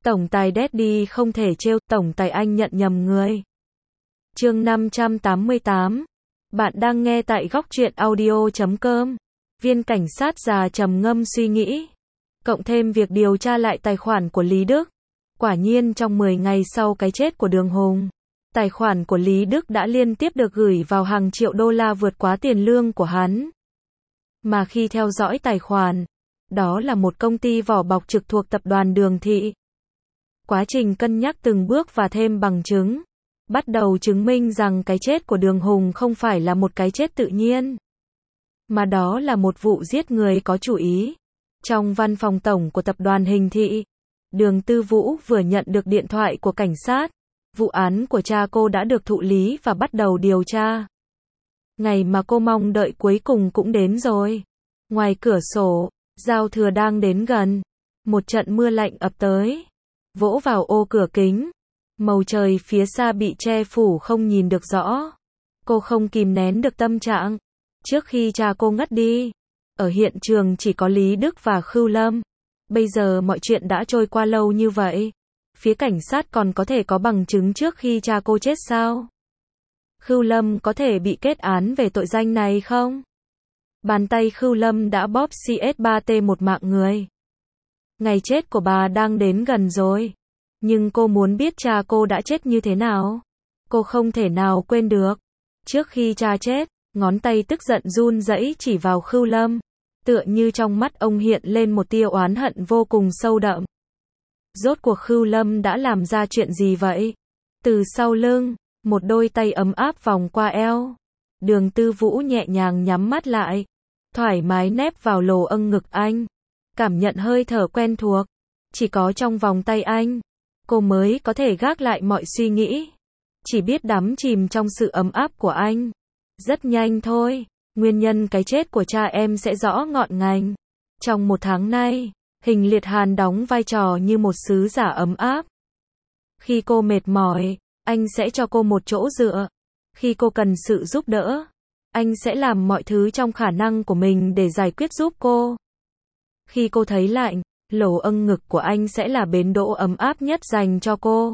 Tổng tài Daddy không thể trêu, tổng tài anh nhận nhầm người. Chương 588. Bạn đang nghe tại góc truyện audio.com. Viên cảnh sát già trầm ngâm suy nghĩ. Cộng thêm việc điều tra lại tài khoản của Lý Đức. Quả nhiên trong 10 ngày sau cái chết của Đường Hùng, tài khoản của Lý Đức đã liên tiếp được gửi vào hàng triệu đô la vượt quá tiền lương của hắn. Mà khi theo dõi tài khoản, đó là một công ty vỏ bọc trực thuộc tập đoàn Đường Thị. Quá trình cân nhắc từng bước và thêm bằng chứng, bắt đầu chứng minh rằng cái chết của Đường Hùng không phải là một cái chết tự nhiên, mà đó là một vụ giết người có chủ ý. Trong văn phòng tổng của tập đoàn Hình Thị, Đường Tư Vũ vừa nhận được điện thoại của cảnh sát. Vụ án của cha cô đã được thụ lý và bắt đầu điều tra. Ngày mà cô mong đợi cuối cùng cũng đến rồi. Ngoài cửa sổ, giao thừa đang đến gần. Một trận mưa lạnh ập tới, vỗ vào ô cửa kính. Màu trời phía xa bị che phủ không nhìn được rõ. Cô không kìm nén được tâm trạng. Trước khi cha cô ngất đi, ở hiện trường chỉ có Lý Đức và Khưu Lâm. Bây giờ mọi chuyện đã trôi qua lâu như vậy, phía cảnh sát còn có thể có bằng chứng trước khi cha cô chết sao? Khưu Lâm có thể bị kết án về tội danh này không? Bàn tay Khưu Lâm đã bóp CS3T một mạng người. Ngày chết của bà đang đến gần rồi. Nhưng cô muốn biết cha cô đã chết như thế nào. Cô không thể nào quên được. Trước khi cha chết, ngón tay tức giận run rẩy chỉ vào Khưu Lâm. Tựa như trong mắt ông hiện lên một tia oán hận vô cùng sâu đậm. Rốt cuộc Khưu Lâm đã làm ra chuyện gì vậy? Từ sau lưng, một đôi tay ấm áp vòng qua eo. Đường Tư Vũ nhẹ nhàng nhắm mắt lại, thoải mái nép vào lồ âng ngực anh. Cảm nhận hơi thở quen thuộc. Chỉ có trong vòng tay anh, cô mới có thể gác lại mọi suy nghĩ. Chỉ biết đắm chìm trong sự ấm áp của anh. Rất nhanh thôi, nguyên nhân cái chết của cha em sẽ rõ ngọn ngành. Trong 1 tháng nay, Hình Liệt Hàn đóng vai trò như một sứ giả ấm áp. Khi cô mệt mỏi, anh sẽ cho cô một chỗ dựa. Khi cô cần sự giúp đỡ, anh sẽ làm mọi thứ trong khả năng của mình để giải quyết giúp cô. Khi cô thấy lạnh, lỗ âng ngực của anh sẽ là bến đỗ ấm áp nhất dành cho cô.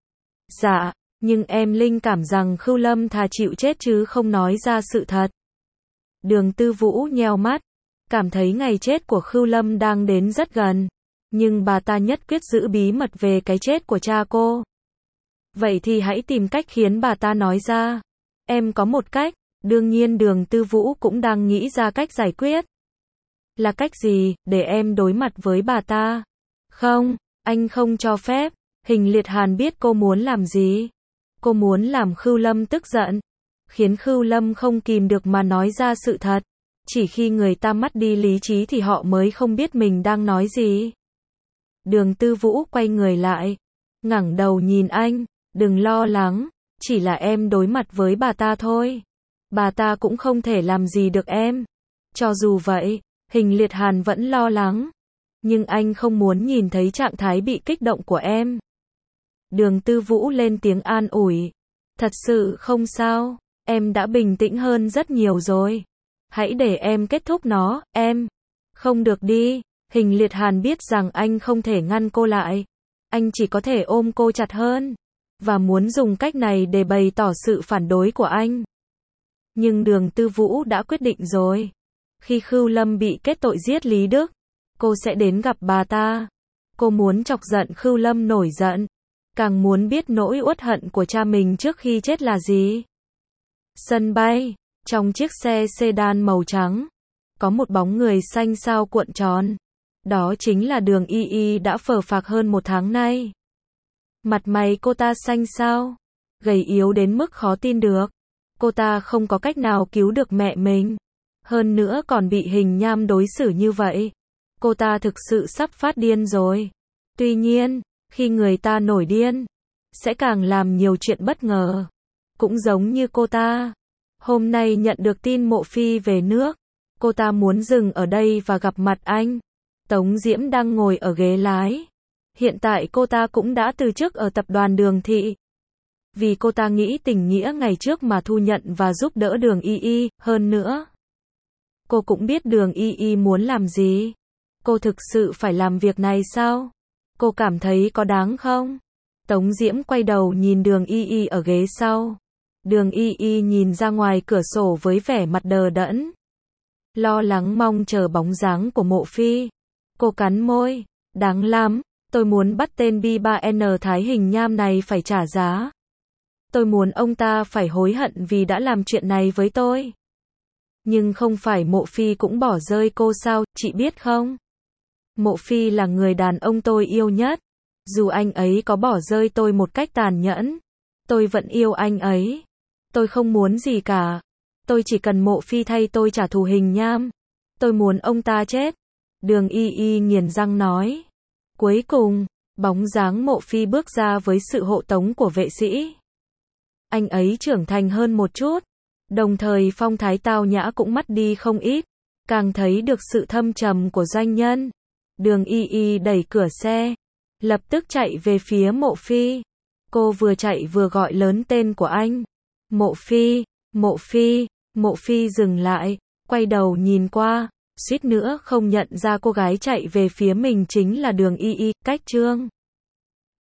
Dạ, nhưng em linh cảm rằng Khưu Lâm thà chịu chết chứ không nói ra sự thật. Đường Tư Vũ nheo mắt, cảm thấy ngày chết của Khưu Lâm đang đến rất gần. Nhưng bà ta nhất quyết giữ bí mật về cái chết của cha cô. Vậy thì hãy tìm cách khiến bà ta nói ra. Em có một cách, đương nhiên Đường Tư Vũ cũng đang nghĩ ra cách giải quyết. Là cách gì, để em đối mặt với bà ta? Không, anh không cho phép. Hình Liệt Hàn biết cô muốn làm gì. Cô muốn làm Khưu Lâm tức giận, khiến Khưu Lâm không kìm được mà nói ra sự thật. Chỉ khi người ta mất đi lý trí thì họ mới không biết mình đang nói gì. Đường Tư Vũ quay người lại, ngẩng đầu nhìn anh, đừng lo lắng, chỉ là em đối mặt với bà ta thôi. Bà ta cũng không thể làm gì được em. Cho dù vậy, Hình Liệt Hàn vẫn lo lắng. Nhưng anh không muốn nhìn thấy trạng thái bị kích động của em. Đường Tư Vũ lên tiếng an ủi. Thật sự không sao, em đã bình tĩnh hơn rất nhiều rồi. Hãy để em kết thúc nó, em. Không được đi. Hình Liệt Hàn biết rằng anh không thể ngăn cô lại. Anh chỉ có thể ôm cô chặt hơn. Và muốn dùng cách này để bày tỏ sự phản đối của anh. Nhưng Đường Tư Vũ đã quyết định rồi. Khi Khưu Lâm bị kết tội giết Lý Đức, cô sẽ đến gặp bà ta. Cô muốn chọc giận Khưu Lâm nổi giận. Càng muốn biết nỗi uất hận của cha mình trước khi chết là gì. Sân bay, trong chiếc xe sedan màu trắng, có một bóng người xanh xao cuộn tròn. Đó chính là Đường Y Y đã phờ phạc hơn 1 tháng nay. Mặt mày cô ta xanh xao, gầy yếu đến mức khó tin được. Cô ta không có cách nào cứu được mẹ mình. Hơn nữa còn bị Hình Nham đối xử như vậy. Cô ta thực sự sắp phát điên rồi. Tuy nhiên, khi người ta nổi điên, sẽ càng làm nhiều chuyện bất ngờ. Cũng giống như cô ta. Hôm nay nhận được tin Mộ Phi về nước. Cô ta muốn dừng ở đây và gặp mặt anh. Tống Diễm đang ngồi ở ghế lái. Hiện tại cô ta cũng đã từ chức ở tập đoàn Đường Thị. Vì cô ta nghĩ tình nghĩa ngày trước mà thu nhận và giúp đỡ Đường Y Y, hơn nữa. Cô cũng biết Đường Y Y muốn làm gì. Cô thực sự phải làm việc này sao? Cô cảm thấy có đáng không? Tống Diễm quay đầu nhìn Đường Y Y ở ghế sau. Đường Y Y nhìn ra ngoài cửa sổ với vẻ mặt đờ đẫn. Lo lắng mong chờ bóng dáng của Mộ Phi. Cô cắn môi. Đáng lắm, tôi muốn bắt tên B3N Thái Hình Nham này phải trả giá. Tôi muốn ông ta phải hối hận vì đã làm chuyện này với tôi. Nhưng không phải Mộ Phi cũng bỏ rơi cô sao, chị biết không? Mộ Phi là người đàn ông tôi yêu nhất. Dù anh ấy có bỏ rơi tôi một cách tàn nhẫn, tôi vẫn yêu anh ấy. Tôi không muốn gì cả. Tôi chỉ cần Mộ Phi thay tôi trả thù Hình Nham. Tôi muốn ông ta chết. Đường Y Y nghiến răng nói. Cuối cùng, bóng dáng Mộ Phi bước ra với sự hộ tống của vệ sĩ. Anh ấy trưởng thành hơn một chút. Đồng thời phong thái tao nhã cũng mất đi không ít. Càng thấy được sự thâm trầm của doanh nhân. Đường Y Y đẩy cửa xe. Lập tức chạy về phía Mộ Phi. Cô vừa chạy vừa gọi lớn tên của anh. Mộ Phi, Mộ Phi, Mộ Phi dừng lại, quay đầu nhìn qua, suýt nữa không nhận ra cô gái chạy về phía mình chính là Đường Y Y. Cách Trương